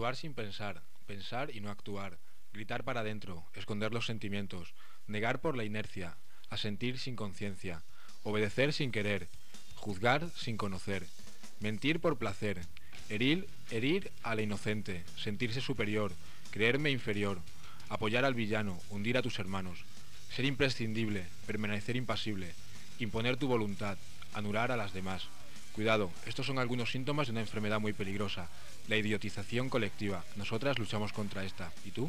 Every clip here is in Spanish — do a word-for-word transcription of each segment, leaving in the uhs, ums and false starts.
Actuar sin pensar, pensar y no actuar, gritar para adentro, esconder los sentimientos, negar por la inercia, asentir sin conciencia, obedecer sin querer, juzgar sin conocer, mentir por placer, herir, herir a la inocente, sentirse superior, creerme inferior, apoyar al villano, hundir a tus hermanos, ser imprescindible, permanecer impasible, imponer tu voluntad, anular a las demás. Cuidado, estos son algunos síntomas de una enfermedad muy peligrosa, la idiotización colectiva. Nosotras luchamos contra esta. ¿Y tú?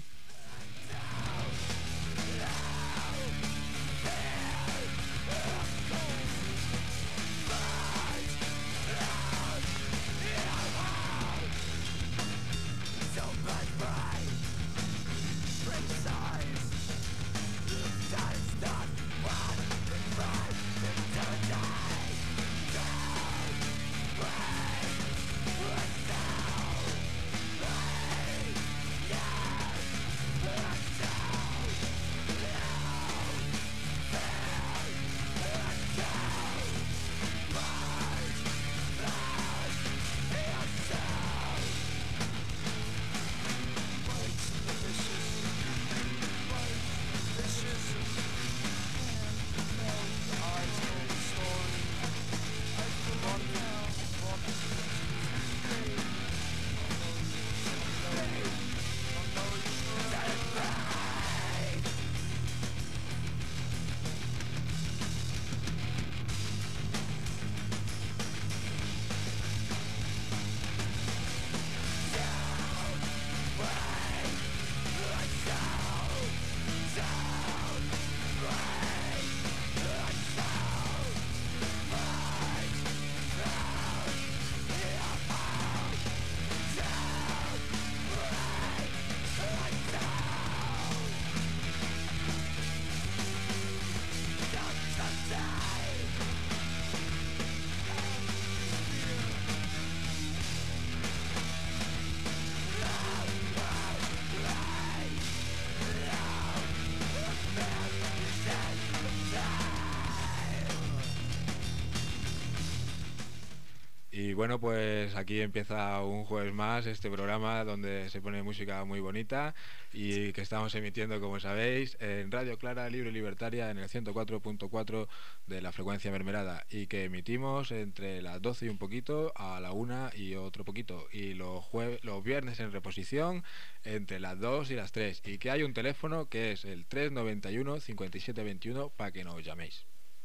Y bueno, pues aquí empieza un jueves más este programa donde se pone música muy bonita y que estamos emitiendo, como sabéis, en Radio Clara, Libre y Libertaria, en el ciento cuatro punto cuatro de la frecuencia mermelada, y que emitimos entre las doce y un poquito a la una y otro poquito, y los, jue- los viernes en reposición entre las dos y las tres, y que hay un teléfono que es el tres noventa y uno cincuenta y siete veintiuno para que nos llaméis.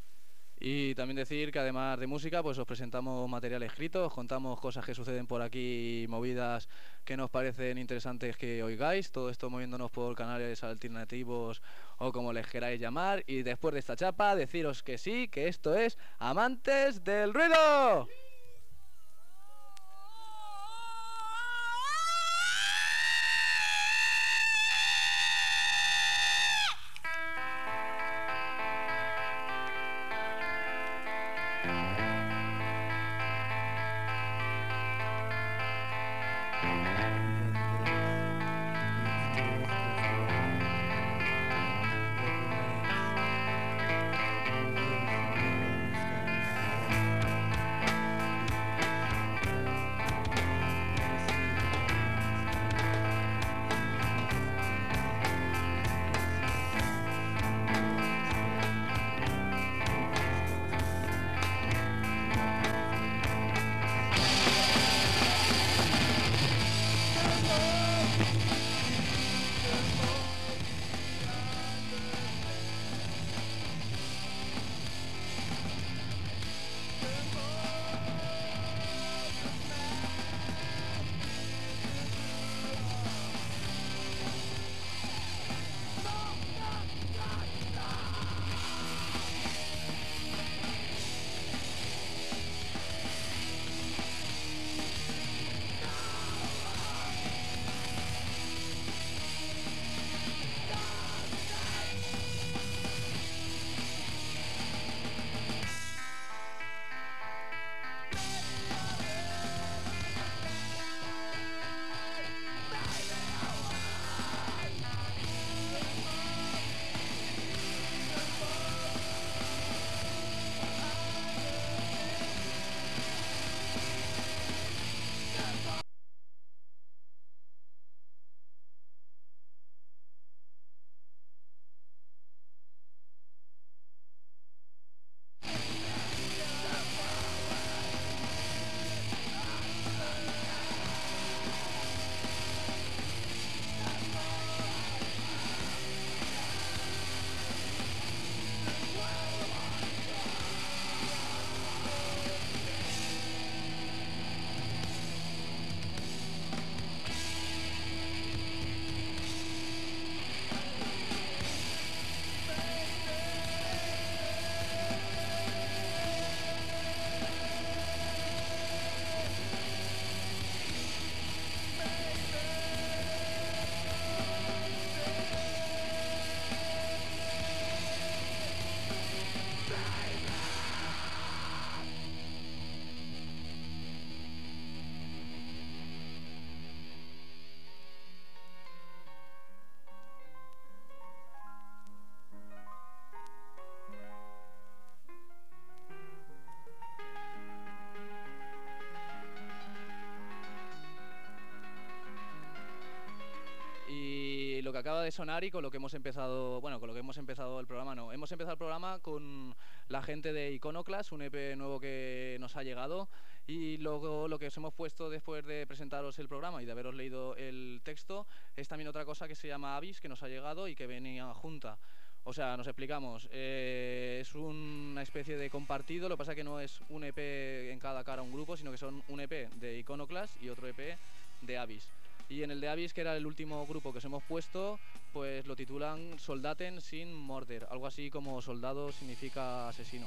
Y también decir que además de música, pues os presentamos material escrito, os contamos cosas que suceden por aquí, movidas que nos parecen interesantes que oigáis, todo esto moviéndonos por canales alternativos o como les queráis llamar. Y después de esta chapa, deciros que sí, que esto es Amantes del Ruido. lo que acaba de sonar y con lo que hemos empezado, bueno, con lo que hemos empezado el programa, no. Hemos empezado el programa con la gente de Iconoclast, un E P nuevo que nos ha llegado, y luego lo que os hemos puesto después de presentaros el programa y de haberos leído el texto es también otra cosa que se llama Abyss, que nos ha llegado y que venía junta. O sea, nos explicamos, eh, es una especie de compartido, lo que pasa es que no es un E P en cada cara un grupo, sino que son un E P de Iconoclast y otro E P de Abyss. Y en el de Abyss, que era el último grupo que os hemos puesto, pues lo titulan Soldaten sin Murder, algo así como soldado significa asesino.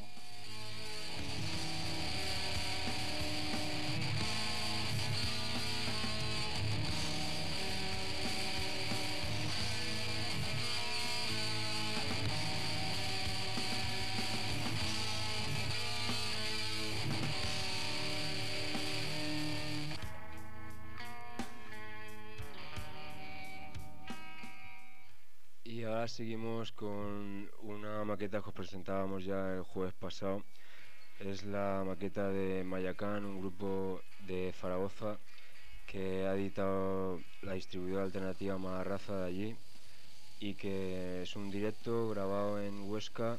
Y ahora seguimos con una maqueta que os presentábamos ya el jueves pasado. Es la maqueta de Mayacán, un grupo de Zaragoza que ha editado la distribuidora alternativa Magarraza de allí, y que es un directo grabado en Huesca.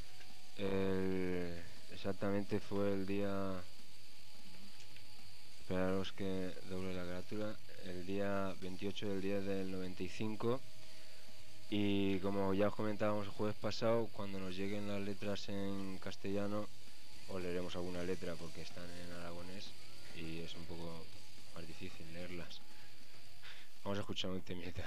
El, exactamente fue el día... Esperaros que doble la carátula. El día veintiocho del diez del noventa y cinco. Y como ya os comentábamos el jueves pasado, cuando nos lleguen las letras en castellano, os leeremos alguna letra porque están en aragonés y es un poco más difícil leerlas. Vamos a escuchar un temita.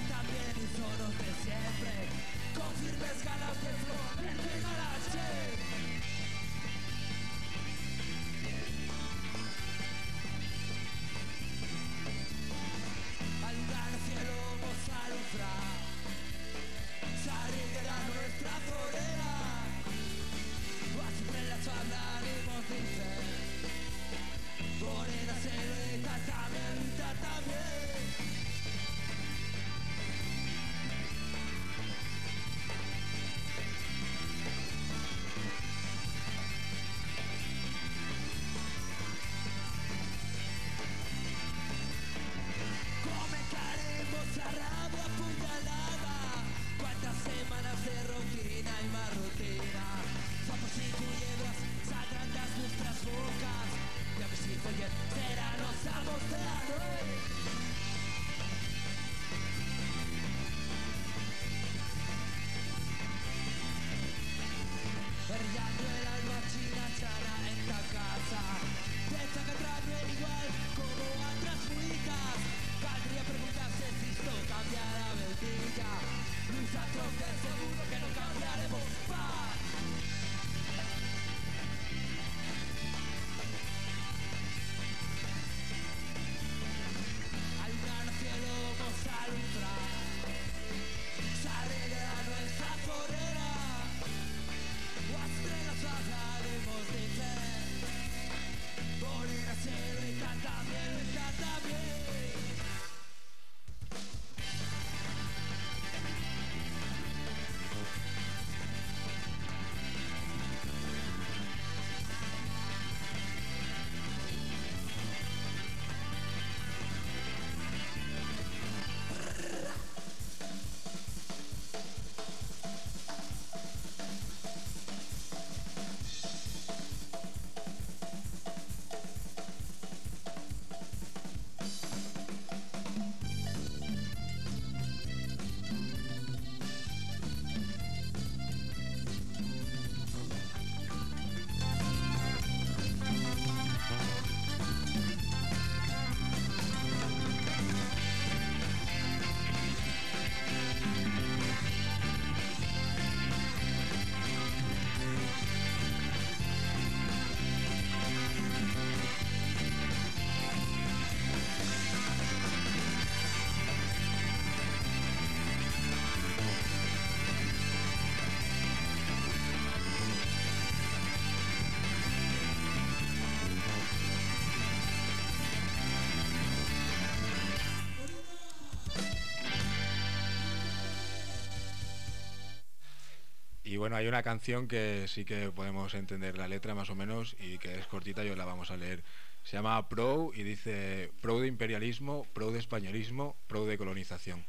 Con firmes ganas de florecer a la gente. Y bueno, hay una canción que sí que podemos entender la letra más o menos y que es cortita y os la vamos a leer. Se llama Pro y dice: pro de imperialismo, pro de españolismo, pro de colonización.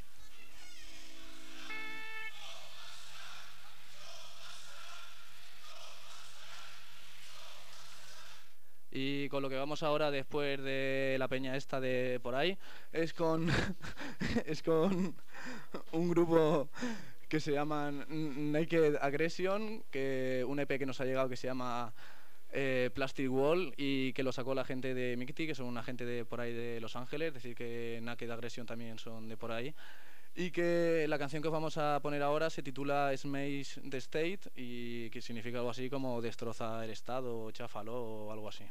Y con lo que vamos ahora, después de la peña esta de por ahí, es con es con un grupo que se llama Naked Aggression, que un E P que nos ha llegado que se llama eh, Plastic Wall y que lo sacó la gente de Micti, que son una gente de por ahí de Los Ángeles, es decir que Naked Aggression también son de por ahí. Y que la canción que os vamos a poner ahora se titula Smash the State y que significa algo así como destroza el Estado o cháfalo o algo así.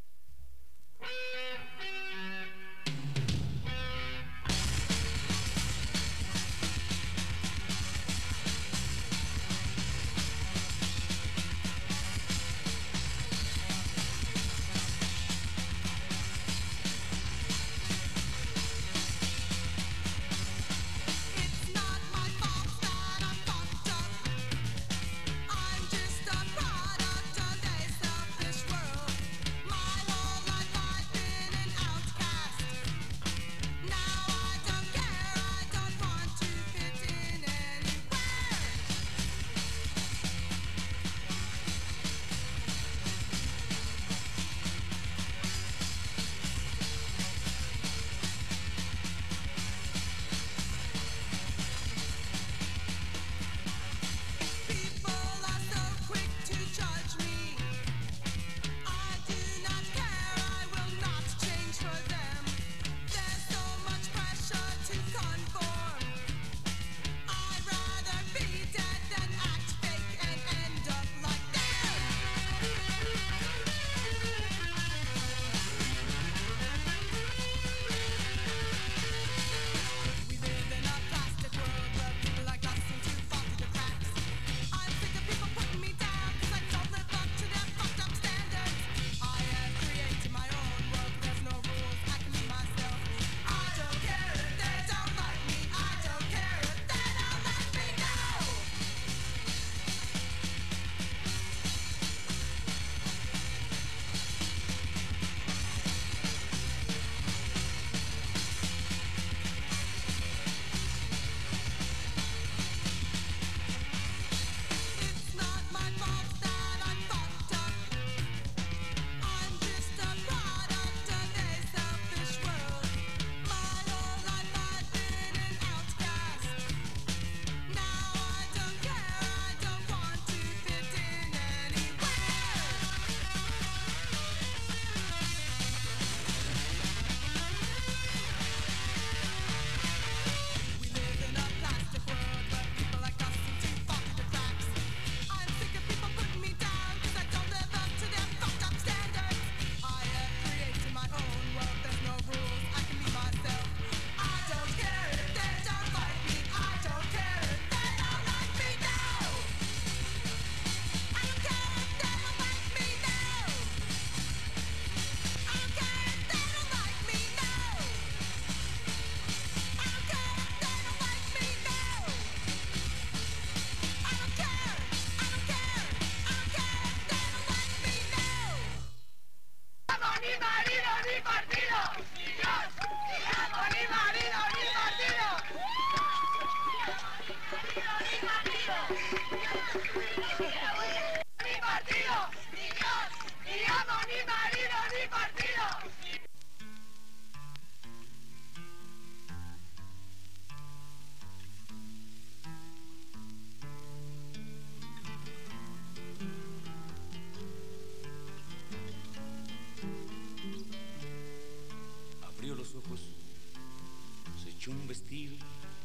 Un vestido,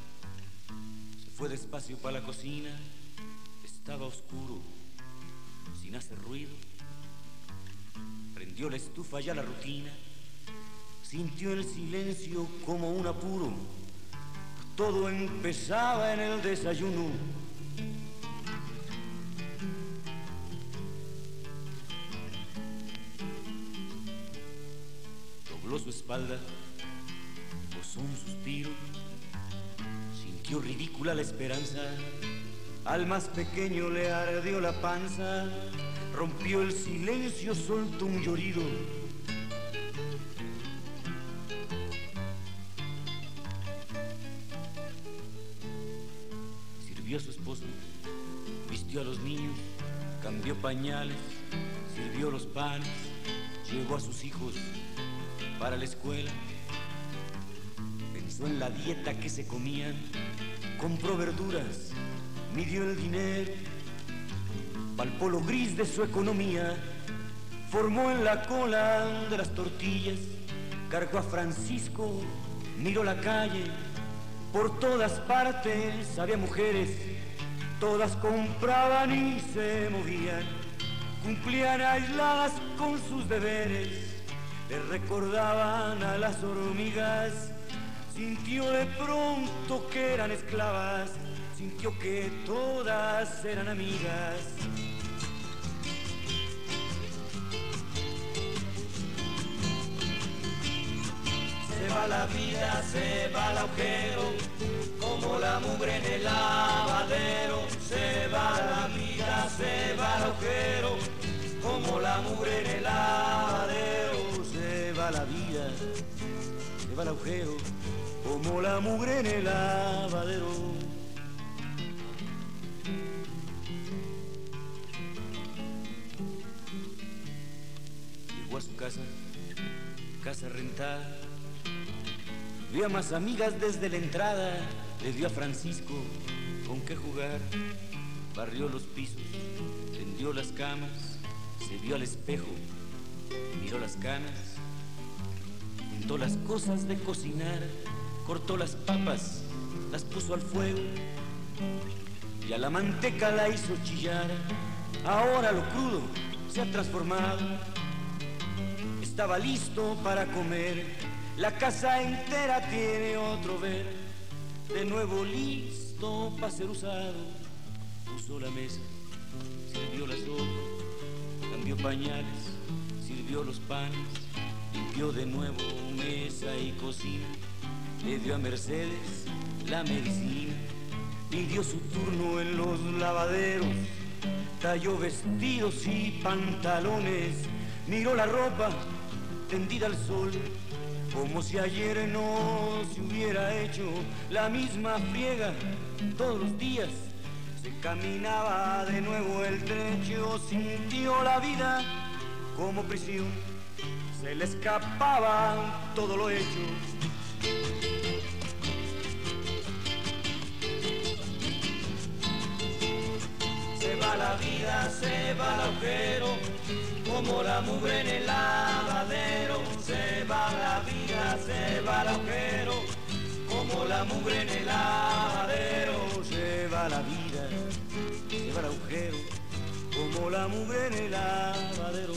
se fue despacio para la cocina, estaba oscuro, sin hacer ruido, prendió la estufa ya la rutina, sintió el silencio como un apuro, todo empezaba en el desayuno. Dobló su espalda, posó un suspiro, sintió ridícula la esperanza, Al más pequeño le ardió la panza, rompió el silencio, soltó un llorido. Sirvió a su esposa, vistió a los niños, cambió pañales, sirvió los panes, llevó a sus hijos para la escuela. Pensó en la dieta que se comían, compró verduras, midió el dinero, palpó lo gris de su economía, formó en la cola de las tortillas, cargó a Francisco, miró la calle, por todas partes había mujeres, todas compraban y se movían, cumplían aisladas con sus deberes, le recordaban a las hormigas, sintió de pronto que eran esclavas, sintió que todas eran amigas. Se va la vida, se va el agujero, como la mugre en el lavadero. Se va la vida, se va el agujero, como la mugre en el lavadero. Se va la vida, se va el agujero, como la mugre en el lavadero. Llegó a su casa, casa rentada, vio a más amigas desde la entrada, le dio a Francisco con qué jugar, barrió los pisos, tendió las camas, se vio al espejo, miró las canas, juntó las cosas de cocinar, cortó las papas, las puso al fuego y a la manteca la hizo chillar. Ahora lo crudo se ha transformado, estaba listo para comer, la casa entera tiene otro ver, de nuevo listo para ser usado. Puso la mesa, sirvió la sopa, cambió pañales, sirvió los panes, limpió de nuevo mesa y cocina, le dio a Mercedes la medicina, pidió su turno en los lavaderos, talló vestidos y pantalones, miró la ropa tendida al sol, como si ayer no se hubiera hecho la misma friega todos los días. Se caminaba de nuevo el trecho, sintió la vida como prisión, se le escapaba todo lo hecho. Se va la vida, se va el agujero, como la mugre en el lavadero. Se va la vida, se va el agujero, como la mugre en el lavadero. Se va la vida, se va el agujero, como la mugre en el lavadero.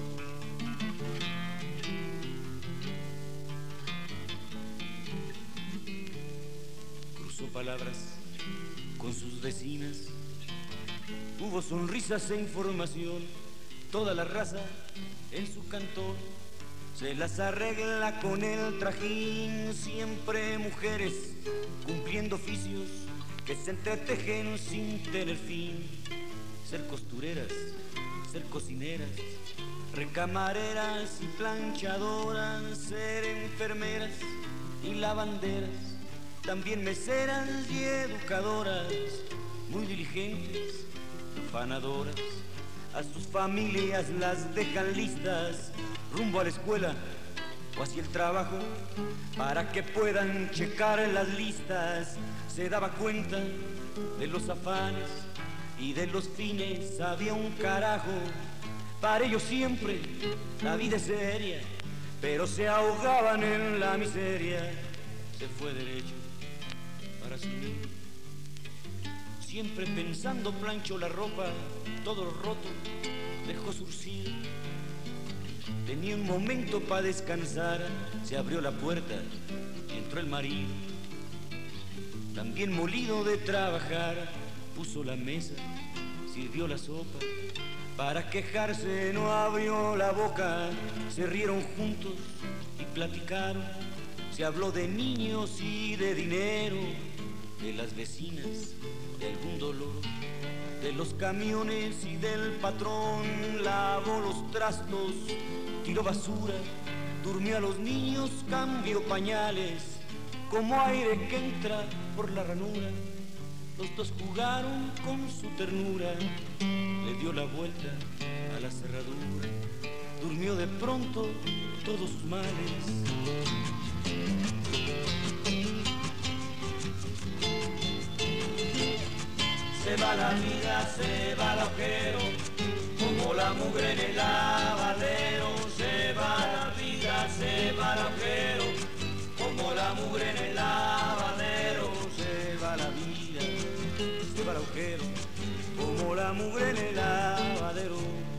Cruzó palabras con sus vecinas, hubo sonrisas e información, toda la raza en su cantón se las arregla con el trajín, siempre mujeres cumpliendo oficios que se entretejen sin tener fin. Ser costureras, ser cocineras, recamareras y planchadoras, ser enfermeras y lavanderas, también meseras y educadoras, muy diligentes, afanadoras. A sus familias las dejan listas rumbo a la escuela o hacia el trabajo para que puedan checar las listas. Se daba cuenta de los afanes y de los fines, había un carajo. Para ellos siempre la vida es seria, pero se ahogaban en la miseria. Se fue derecho para su niño, siempre pensando planchó la ropa, todo roto, dejó surcido. Tenía un momento para descansar, se abrió la puerta y entró el marido. También molido de trabajar, puso la mesa, sirvió la sopa. Para quejarse no abrió la boca, se rieron juntos y platicaron. Se habló de niños y de dinero, de las vecinas, de algún dolor, de los camiones y del patrón. Lavó los trastos, tiró basura, durmió a los niños, cambió pañales, como aire que entra por la ranura. Los dos jugaron con su ternura, le dio la vuelta a la cerradura, durmió de pronto todos sus males. Se va la vida, se va el agujero, como la mugre en el lavadero. Se va la vida, se va el agujero, como la mugre en el lavadero. Se va la vida, se va el agujero, como la mugre en el lavadero.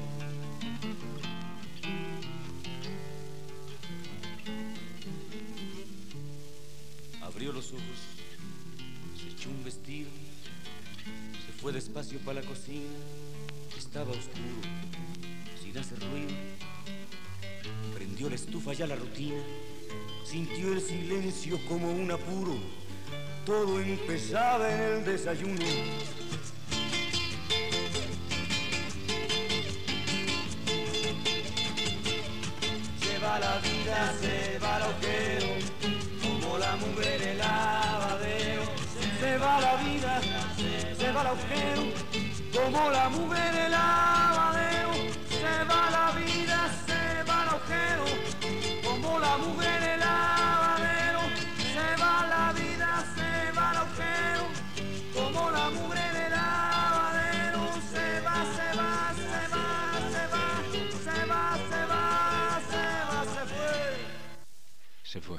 Abrió los ojos, se echó un vestido, se fue despacio para la cocina. Estaba oscuro, sin hacer ruido. Prendió la estufa, ya la rutina. Sintió el silencio como un apuro. Todo empezaba en el desayuno. Se va la vida, se va el agujero, como la mugre en el lavadero. Se va la vida, se va el agujero, como la mugre en el lavadero. Se va la vida, se va el agujero, como la mugre en el lavadero. Se va la vida, se va el agujero, como la mugre en el lavadero. Se va, se va, se va, se va, se va, se va, se va, se fue. Se fue.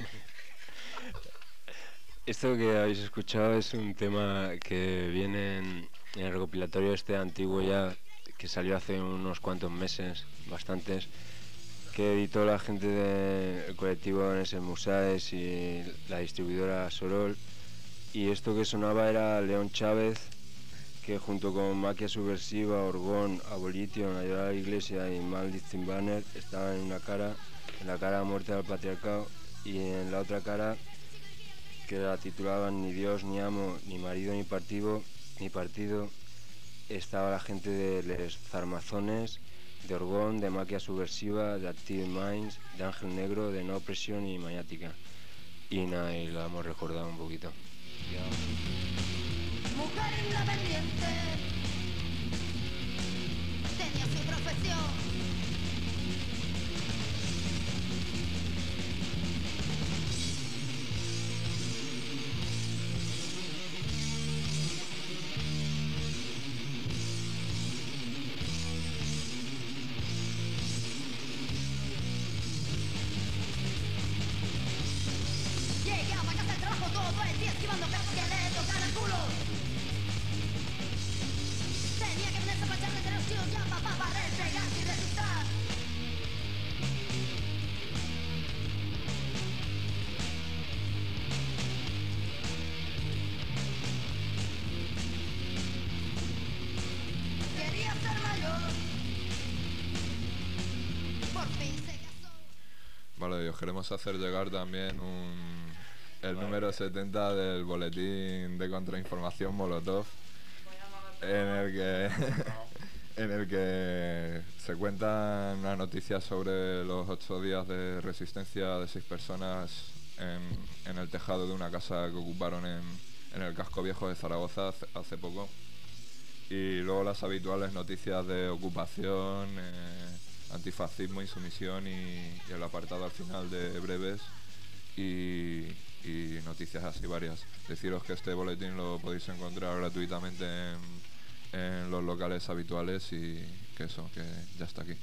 Esto que habéis escuchado es un tema que viene en, en el recopilatorio este antiguo ya, que salió hace unos cuantos meses, bastantes, que editó la gente del colectivo Neses Musaes y la distribuidora Sorol. Y esto que sonaba era León Chávez, que junto con Maquia Subversiva, Orgón, Abolition, Ayuda a la Iglesia y Maldicting Banner estaban en una cara, en la cara Muerte al Patriarcado, y en la otra cara, que la titulaban Ni Dios, ni Amo, ni Marido, ni Partido, ni partido, estaba la gente de Les Zarmazones, de Orgón, de Maquia Subversiva, de Active Minds, de Ángel Negro, de No Opresión y Maniática. Y nada, y la hemos recordado un poquito. Mujer independiente, tenía su profesión. Llegaba a casa del trabajo todo el día esquivando perros que le tocan el culo. Tenía que ponerse a plancharle entre los chicos ya papá para repegar sin resistar. Quería ser mayor. Por fin se casó. Vale, y os queremos hacer llegar también un, el vale. número setenta del boletín de contrainformación Molotov, en el que en el que se cuentan las noticias sobre los ocho días de resistencia de seis personas en, en el tejado de una casa que ocuparon en, en el casco viejo de Zaragoza hace, hace poco, y luego las habituales noticias de ocupación, eh, antifascismo, insumisión y, y el apartado al final de breves y, y noticias así varias. Deciros que este boletín lo podéis encontrar gratuitamente en, en los locales habituales y que eso, que ya está aquí.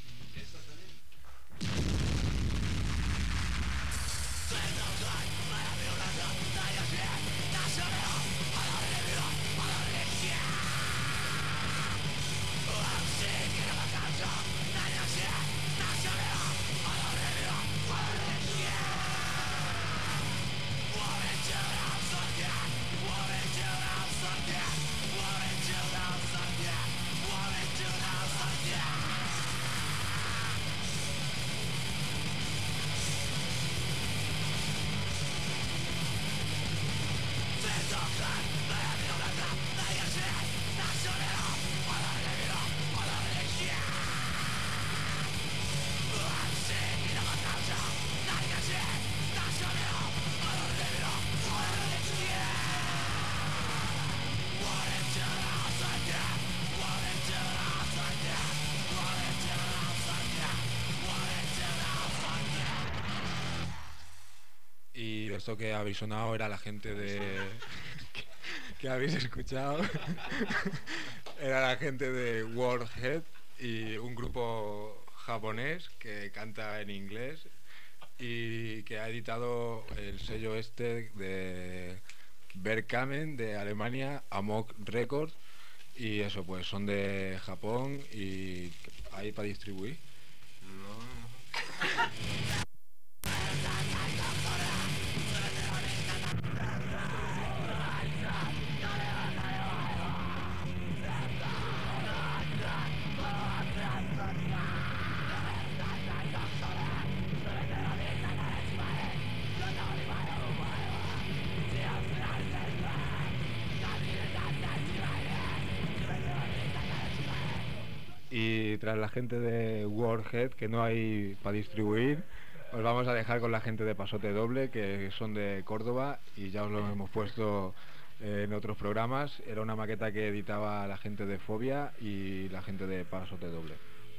Talk esto que habéis sonado era la gente de... que, que habéis escuchado. Era la gente de Warhead y un grupo japonés que canta en inglés y que ha editado el sello este de Bergkamen de Alemania, Amok Records, y eso, pues son de Japón y hay para distribuir. Y tras la gente de Warhead, que no hay para distribuir, os vamos a dejar con la gente de Pasote Doble, que son de Córdoba y ya os lo hemos puesto en otros programas. Era una maqueta que editaba la gente de Fobia y la gente de Pasote Doble.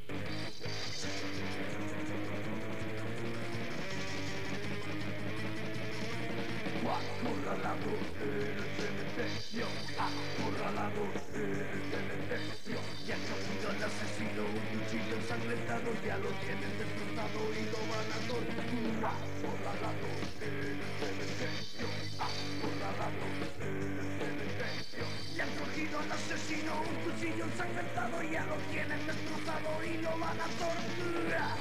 Acorralado en el cementerio, acorralado en el cementerio. Ya han cogido al asesino, un cuchillo ensangrentado, ya lo tienen destrozado y lo van a torturar. Acorralado en el cementerio, acorralado en el cementerio. Ya han cogido al asesino, un cuchillo ensangrentado, ya lo tienen destrozado y lo van a torturar.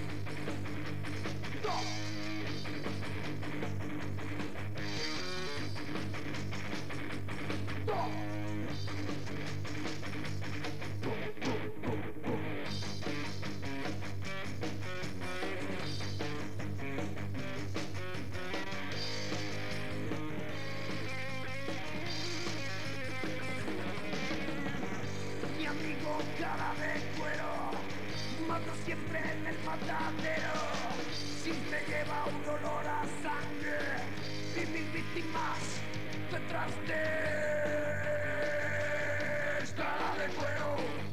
¡No! Mi amigo cara de cuero mata siempre en el matadero. Siempre lleva un olor a sangre y mil víctimas detrás de él. Cara de cuero.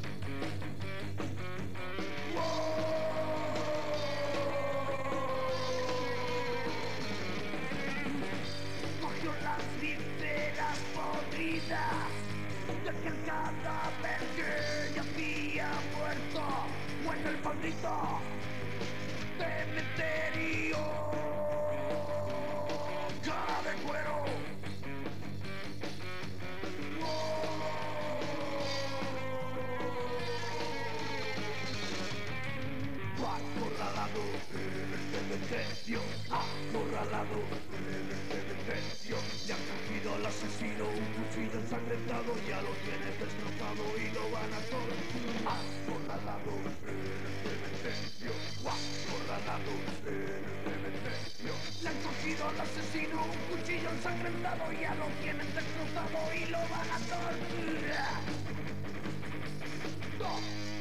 Cogió las vísceras podridas de aquel cadáver que yacía muerto o en el maldito cementerio. Cara de cuero. Acorralado en el cementerio, acorralado en el cementerio. Ya han cogido al asesino, un cuchillo ensangrentado, ya lo tiene destrozado y lo van a torturar. Acorralado en el cementerio, acorralado en el cementerio. Le han cogido al asesino, un cuchillo ensangrentado, ya lo tienen destrozado y lo van a torturar. ¡No!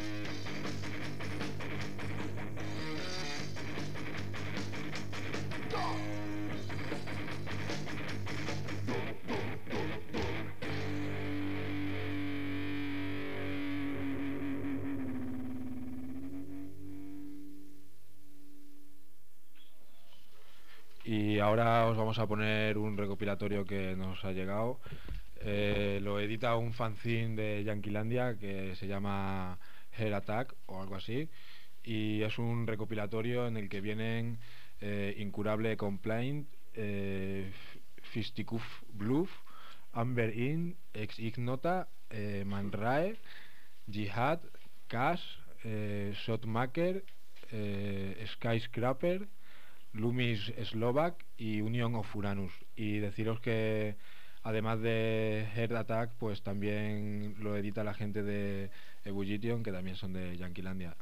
Y ahora os vamos a poner un recopilatorio que nos ha llegado. Eh, lo edita un fanzine de Yanquilandia que se llama Heart Attack o algo así. Y es un recopilatorio en el que vienen eh, Incurable Complaint, eh, Fisticuff Bluff, Amber Inn, Ex Ignota, eh, Manrae, Jihad, Cash, eh, Shotmaker, eh, Skyscraper, Loomis Slovak y Union of Uranus. Y deciros que además de Heart Attack, pues también lo edita la gente de Ebullition, que también son de Yanquilandia.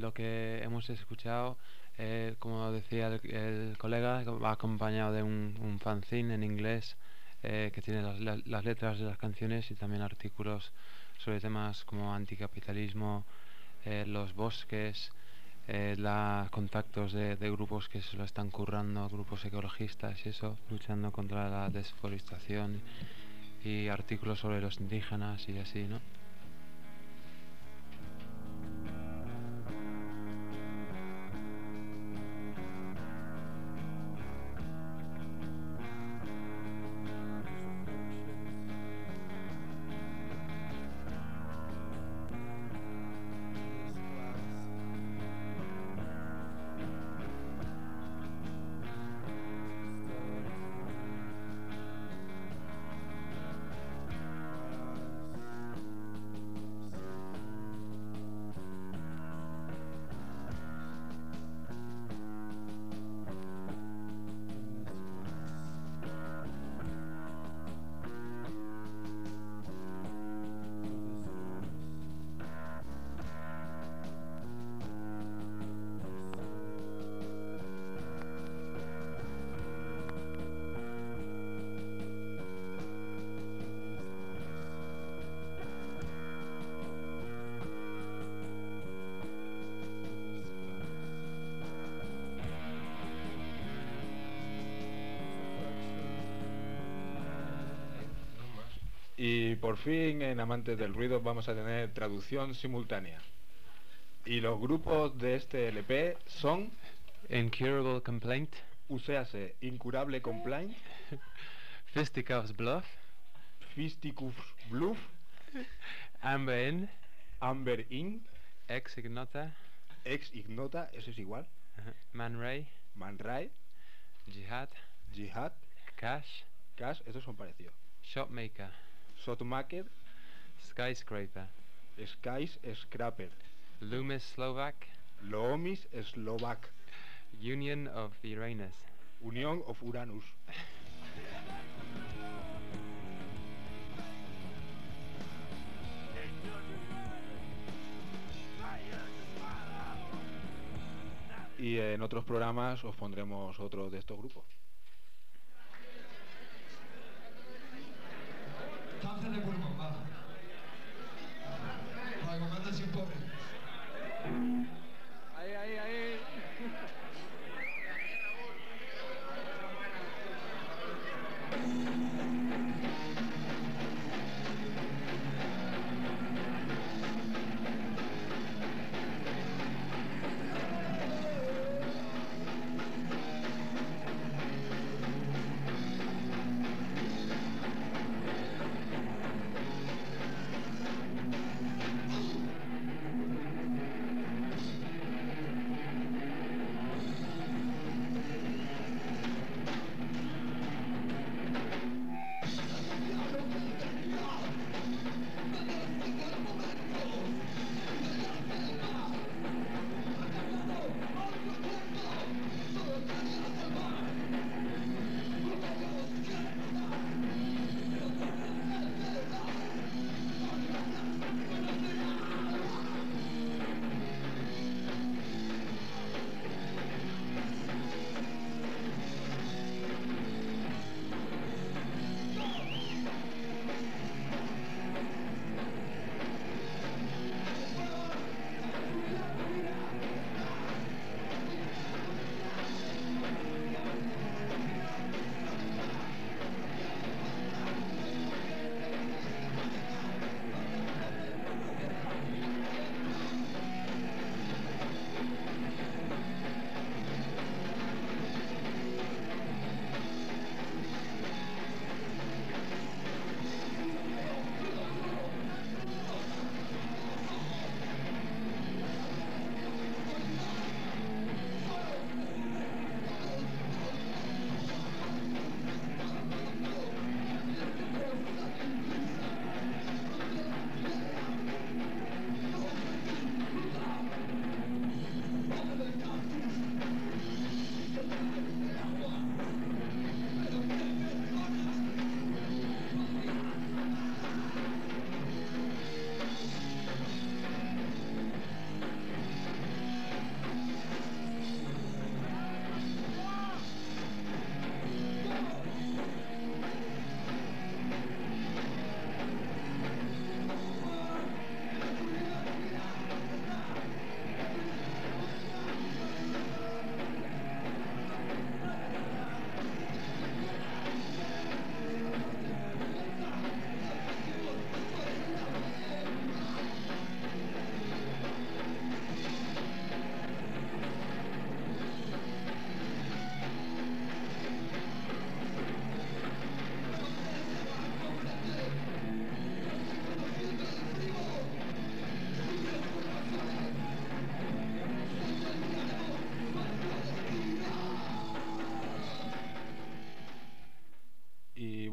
lo que hemos escuchado, eh, como decía el, el colega, va acompañado de un, un fanzine en inglés eh, que tiene las, las, las letras de las canciones y también artículos sobre temas como anticapitalismo, eh, los bosques, eh, la, contactos de, de grupos que se lo están currando, grupos ecologistas y eso, luchando contra la desforestación, y artículos sobre los indígenas y así, ¿no? Y por fin en Amantes del Ruido vamos a tener traducción simultánea. Y los grupos de este L P son Incurable Complaint, Uséase Incurable Complaint, Fisticuffs Bluff, Fisticus Bluff, Amber Inn, Amber Inn, Ex Ignota, Ex Ignota, eso es igual, uh, Man Ray, Man Ray, Jihad, Jihad, Cash, Cash, estos son parecidos, Shopmaker, Shotmaker, Skyscraper, Skies Scraper, Loomis Slovak, Loomis Slovak, Union of Uranus. Union of Uranus. Y en otros programas os pondremos otros de estos grupos. Cáncer de pulmón, va. Para que mate sin pobre. Ahí, ahí, ahí.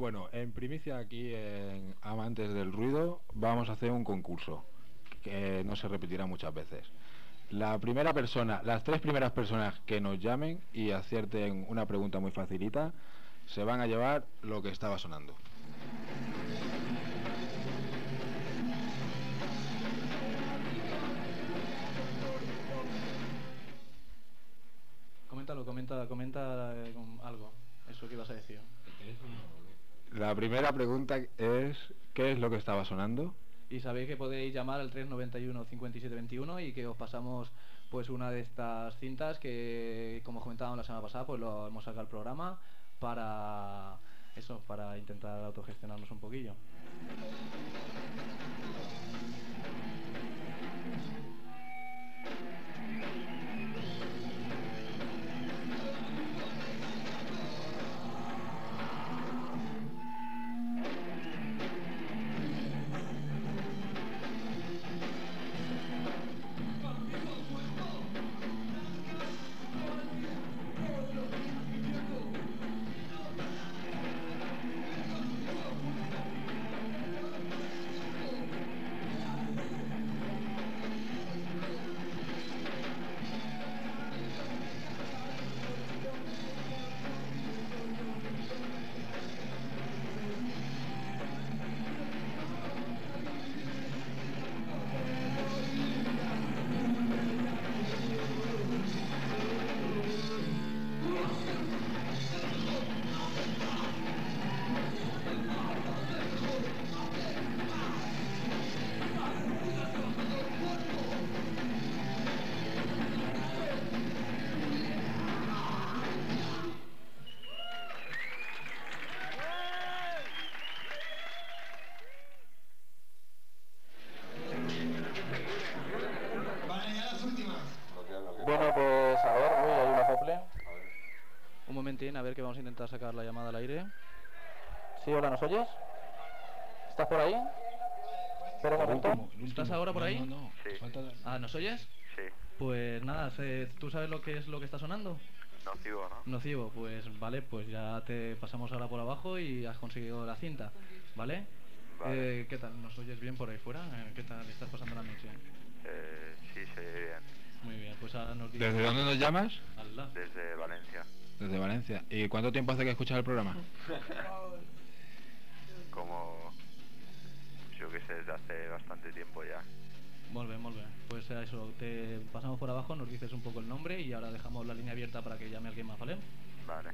Bueno, en primicia aquí en Amantes del Ruido vamos a hacer un concurso que no se repetirá muchas veces. La primera persona, las tres primeras personas que nos llamen y acierten una pregunta muy facilita, se van a llevar lo que estaba sonando. Coméntalo, comenta, comenta eh, con algo, eso que ibas a decir. La primera pregunta es, ¿qué es lo que estaba sonando? Y sabéis que podéis llamar al tres noventa y uno cincuenta y siete veintiuno y que os pasamos pues una de estas cintas que, como comentábamos la semana pasada, pues lo hemos sacado al programa para eso, para intentar autogestionarnos un poquillo. Vale, ya las últimas. Bueno, pues a ver, uy, hay una acople. Un momentín, a ver que vamos a intentar sacar la llamada al aire. Sí, hola, ¿nos oyes? ¿Estás por ahí? Espera un momento. ¿Estás ahora por ahí? No, no, no. Sí. Falta la- Ah, ¿nos oyes? Sí, Pues nada, sé- ¿tú sabes lo que es lo que está sonando? nocivo, ¿no? Nocivo, pues vale, pues ya te pasamos ahora por abajo y has conseguido la cinta, ¿vale? Vale. Eh, ¿Qué tal? ¿Nos oyes bien por ahí fuera? Eh, ¿Qué tal estás pasando la noche? Eh, sí, se oye bien. Muy bien, pues ahora nos dices... ¿Desde dónde nos llamas? Alá. Desde Valencia. Desde Valencia. ¿Y cuánto tiempo hace que escuchas el programa? Como, yo qué sé, desde hace bastante tiempo ya. Muy bien, muy bien. Pues a eso, te pasamos por abajo, nos dices un poco el nombre y ahora dejamos la línea abierta para que llame alguien más, ¿vale? Vale.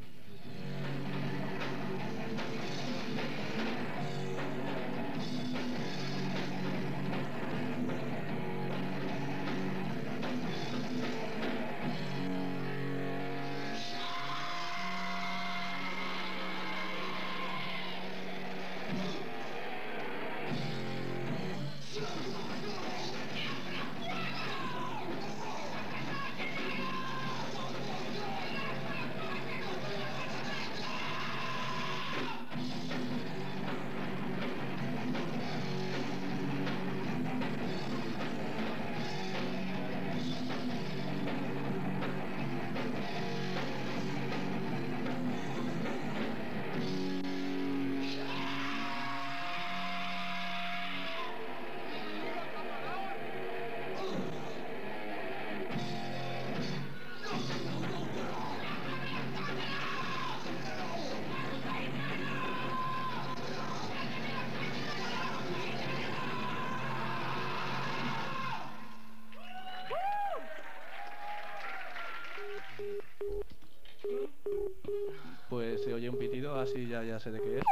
Pues se oye un pitido, así ya, ya sé de qué es.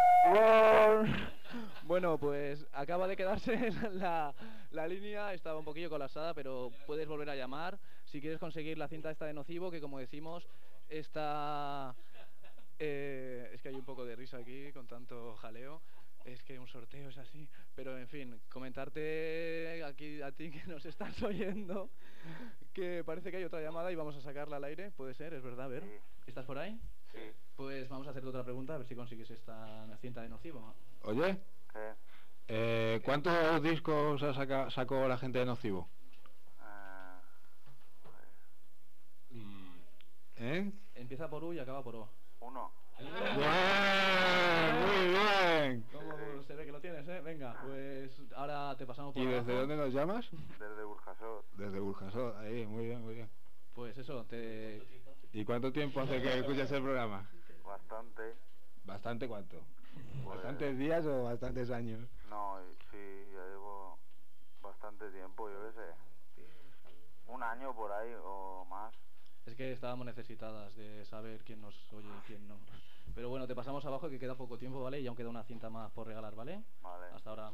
Bueno, pues acaba de quedarse la, la línea, estaba un poquillo colapsada, pero puedes volver a llamar si quieres conseguir la cinta esta de Nocivo, que como decimos, está... eh, es que hay un poco de risa aquí con tanto jaleo. Es que un sorteo es así, pero en fin, comentarte aquí a ti que nos estás oyendo que parece que hay otra llamada y vamos a sacarla al aire, puede ser, es verdad, a ver, ¿estás por ahí? Sí. Pues vamos a hacerte otra pregunta, a ver si consigues esta cinta de Nocivo. Oye, ¿Qué? eh, ¿cuántos discos ha saca- sacó la gente de Nocivo? Ah, ¿Eh? Empieza por U y acaba por O. uno. Bien, muy bien. ¿Cómo se ve que lo tienes, eh? Venga, pues ahora te pasamos por ¿Y desde abajo. dónde nos llamas? Desde Burjasot. Desde Burjasot, ahí, muy bien, muy bien. Pues eso, te... ¿Y cuánto tiempo hace que escuchas el programa? Bastante. ¿Bastante cuánto? Pues- ¿Bastantes días o bastantes años? No, y- sí, ya llevo bastante tiempo, yo qué sé. Un año por ahí o más. Es que estábamos necesitadas de saber quién nos oye y quién no. Pero bueno, te pasamos abajo que queda poco tiempo, ¿vale? Y aún queda una cinta más por regalar, ¿vale? Vale. Hasta ahora.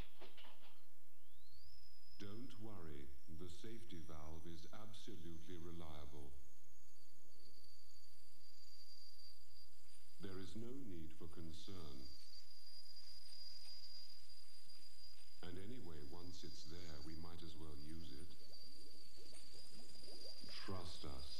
Don't worry, the safety valve is absolutely reliable. There is no need for concern. And anyway, once it's there, we might as well use it. Trust us.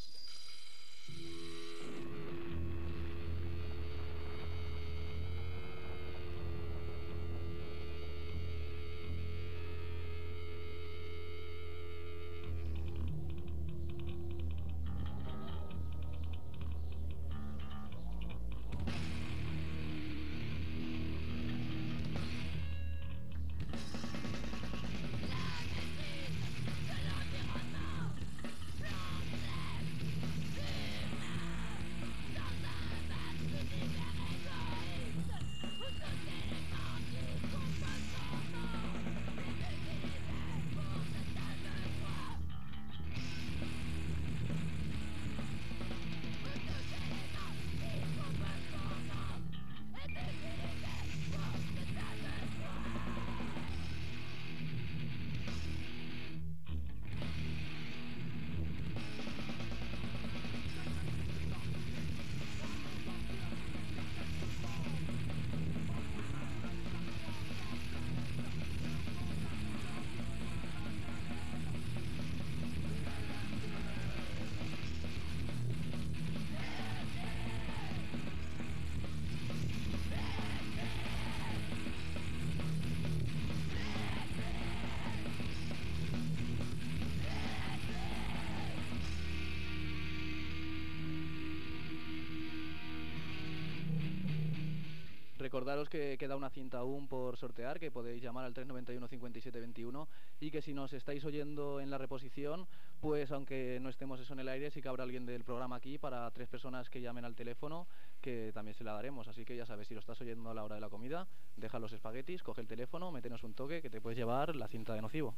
Recordaros que queda una cinta aún por sortear, que podéis llamar al tres noventa y uno cincuenta y siete veintiuno, y que si nos estáis oyendo en la reposición, pues aunque no estemos eso en el aire, sí que habrá alguien del programa aquí para tres personas que llamen al teléfono, que también se la daremos. Así que ya sabes, si lo estás oyendo a la hora de la comida, deja los espaguetis, coge el teléfono, métenos un toque, que te puedes llevar la cinta de Nocivo.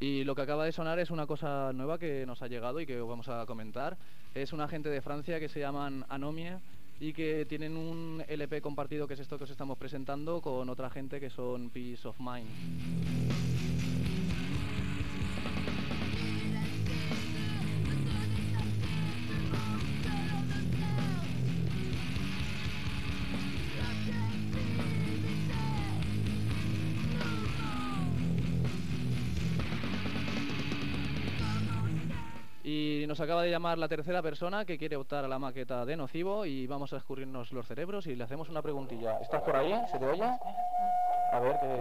Y lo que acaba de sonar es una cosa nueva que nos ha llegado y que os vamos a comentar. Es una gente de Francia que se llaman Anomie y que tienen un L P compartido, que es esto que os estamos presentando, con otra gente que son Peace of Mind. Y nos acaba de llamar la tercera persona que quiere optar a la maqueta de Nocivo y vamos a escurrirnos los cerebros y le hacemos una preguntilla. ¿Estás por ahí? ¿Se te oye? A ver, que...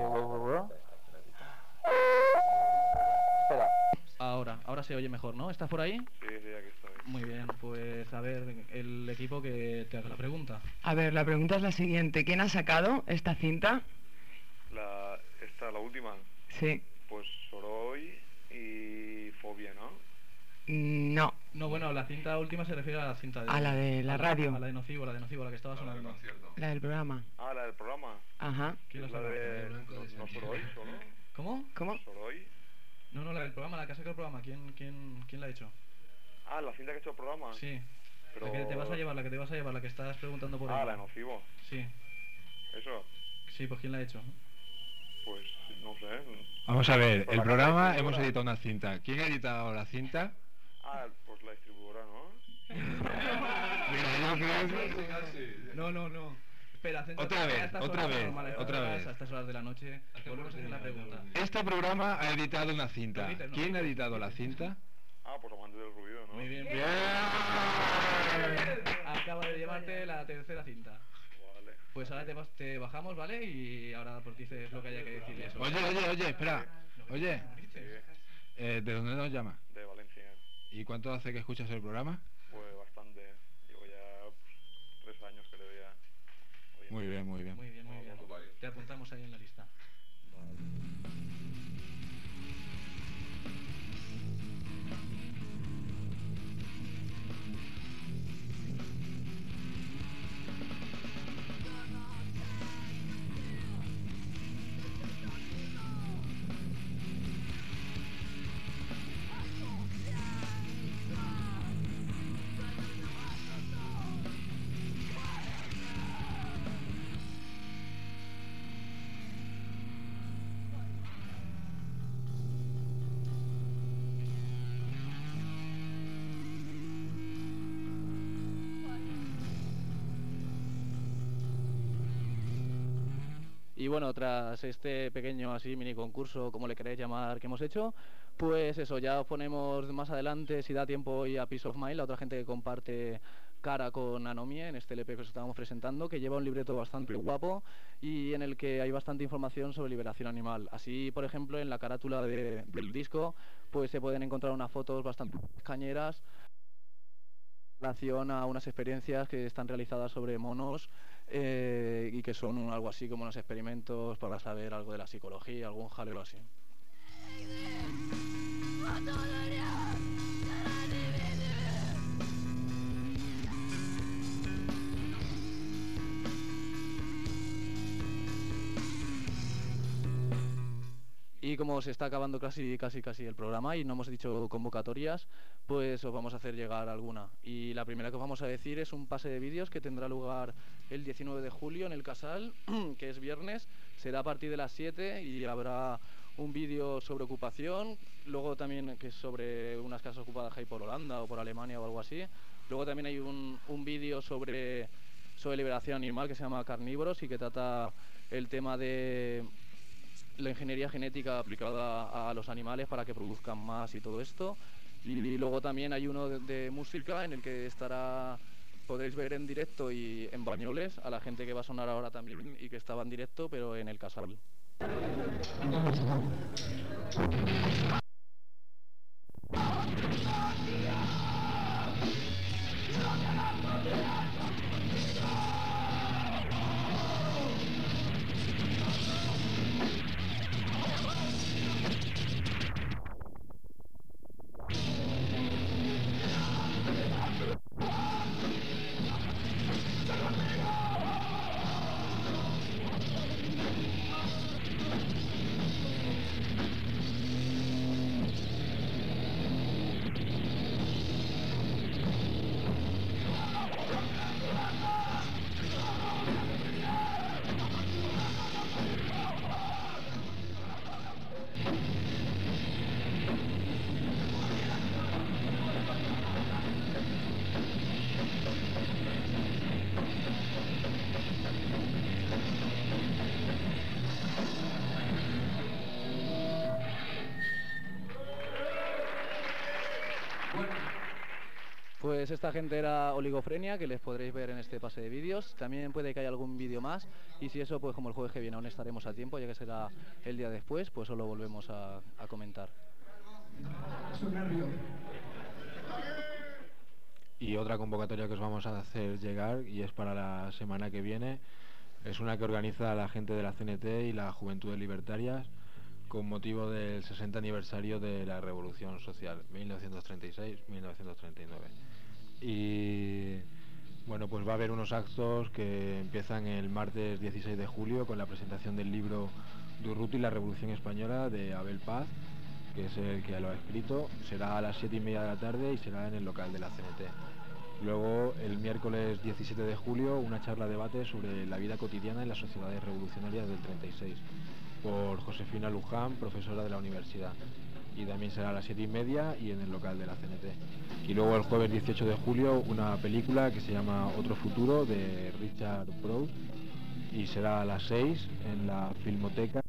Espera. Ahora, ahora se oye mejor, ¿no? ¿Estás por ahí? Sí, sí, aquí estoy. Muy bien, pues a ver, el equipo que te haga la pregunta. A ver, la pregunta es la siguiente. ¿Quién ha sacado esta cinta? La, esta, la última. Sí. Pues Soroy y Fobia, ¿no? No. No, bueno, la cinta última se refiere a la cinta de... A la de la radio. A la de Nocivo, la de Nocivo, la que estaba sonando. La del programa. Ah, la del programa. Ajá. ¿Quién la la saca? de... No, no Soroy, solo. ¿Cómo? ¿Cómo? Soroy. No, no, la del programa, la que ha sacado el programa. ¿Quién, quién, quién la ha hecho? Ah, la cinta que ha hecho el programa. Sí. Pero... La que te vas a llevar, la que te vas a llevar, la que estás preguntando por Ah, ahí. la de Nocivo. Sí. Eso. Sí, pues ¿quién la ha hecho? Pues no sé. Vamos a ver, Por el la programa casa hemos distribuidora. editado una cinta. ¿Quién ha editado la cinta? Ah, pues la distribuidora, ¿no? No, no, no. Espera, céntrate. Otra vez, A estas otra horas vez, normales, otra horas, vez. A estas horas de la noche, volvemos a hacer la pregunta. Este programa ha editado una cinta. Repite, no, ¿Quién ha repite. editado la cinta? Ah, pues amante del ruido, ¿no? Muy bien. Acaba de llevarte la tercera cinta. Vale. Pues ahora te, vas- te bajamos, ¿vale? Y ahora pues dices lo que haya que decir y eso. Oye, oye, oye, espera. Oye, eh, ¿de dónde nos llama? De Valencia. ¿Y cuánto hace que escuchas el programa? Pues bastante. Llevo ya pues, tres años creo ya. oyendo. Muy bien, muy bien. Muy bien, muy bien. Te apuntamos ahí en la lista. Y bueno, tras este pequeño así mini concurso, como le queréis llamar, que hemos hecho, pues eso, ya os ponemos más adelante, si da tiempo, hoy a Peace of Mind, la otra gente que comparte cara con Anomie en este L P que os estábamos presentando, que lleva un libreto bastante guapo y en el que hay bastante información sobre liberación animal. Así, por ejemplo, en la carátula de- del disco, pues se pueden encontrar unas fotos bastante cañeras en relación a unas experiencias que están realizadas sobre monos eh, y que son un- algo así como unos experimentos para saber algo de la psicología, algún jaleo así. Y como se está acabando casi casi casi el programa y no hemos dicho convocatorias, pues os vamos a hacer llegar alguna. Y la primera que os vamos a decir es un pase de vídeos que tendrá lugar el diecinueve de julio en el Casal, que es viernes, será a partir de las siete y habrá un vídeo sobre ocupación, luego también que es sobre unas casas ocupadas ahí por Holanda o por Alemania o algo así. Luego también hay un, un vídeo sobre, sobre liberación animal que se llama Carnívoros y que trata el tema de la ingeniería genética aplicada a los animales para que produzcan más y todo esto. Y, y luego también hay uno de, de música en el que estará, podréis ver en directo y en Bañoles a la gente que va a sonar ahora también y que estaba en directo pero en el Casal. Pues esta gente era Oligofrenia, que les podréis ver en este pase de vídeos. También puede que haya algún vídeo más. Y si eso, pues como el jueves que viene aún estaremos a tiempo, ya que será el día después, pues solo volvemos a, a comentar. Y otra convocatoria que os vamos a hacer llegar, y es para la semana que viene, es una que organiza la gente de la C N T y la Juventudes Libertarias con motivo del sesenta aniversario de la Revolución Social, mil novecientos treinta y seis a mil novecientos treinta y nueve. Y bueno, pues va a haber unos actos que empiezan el martes dieciséis de julio con la presentación del libro Durruti y la Revolución Española de Abel Paz, que es el que lo ha escrito. Será a las siete y media de la tarde y será en el local de la C N T. Luego, el miércoles diecisiete de julio, una charla debate sobre la vida cotidiana en las sociedades revolucionarias del treinta y seis, por Josefina Luján, profesora de la universidad. Y también será a las siete y media y en el local de la C N T. Y luego el jueves dieciocho de julio, una película que se llama Otro Futuro, de Richard Brous, y será a las seis en la Filmoteca.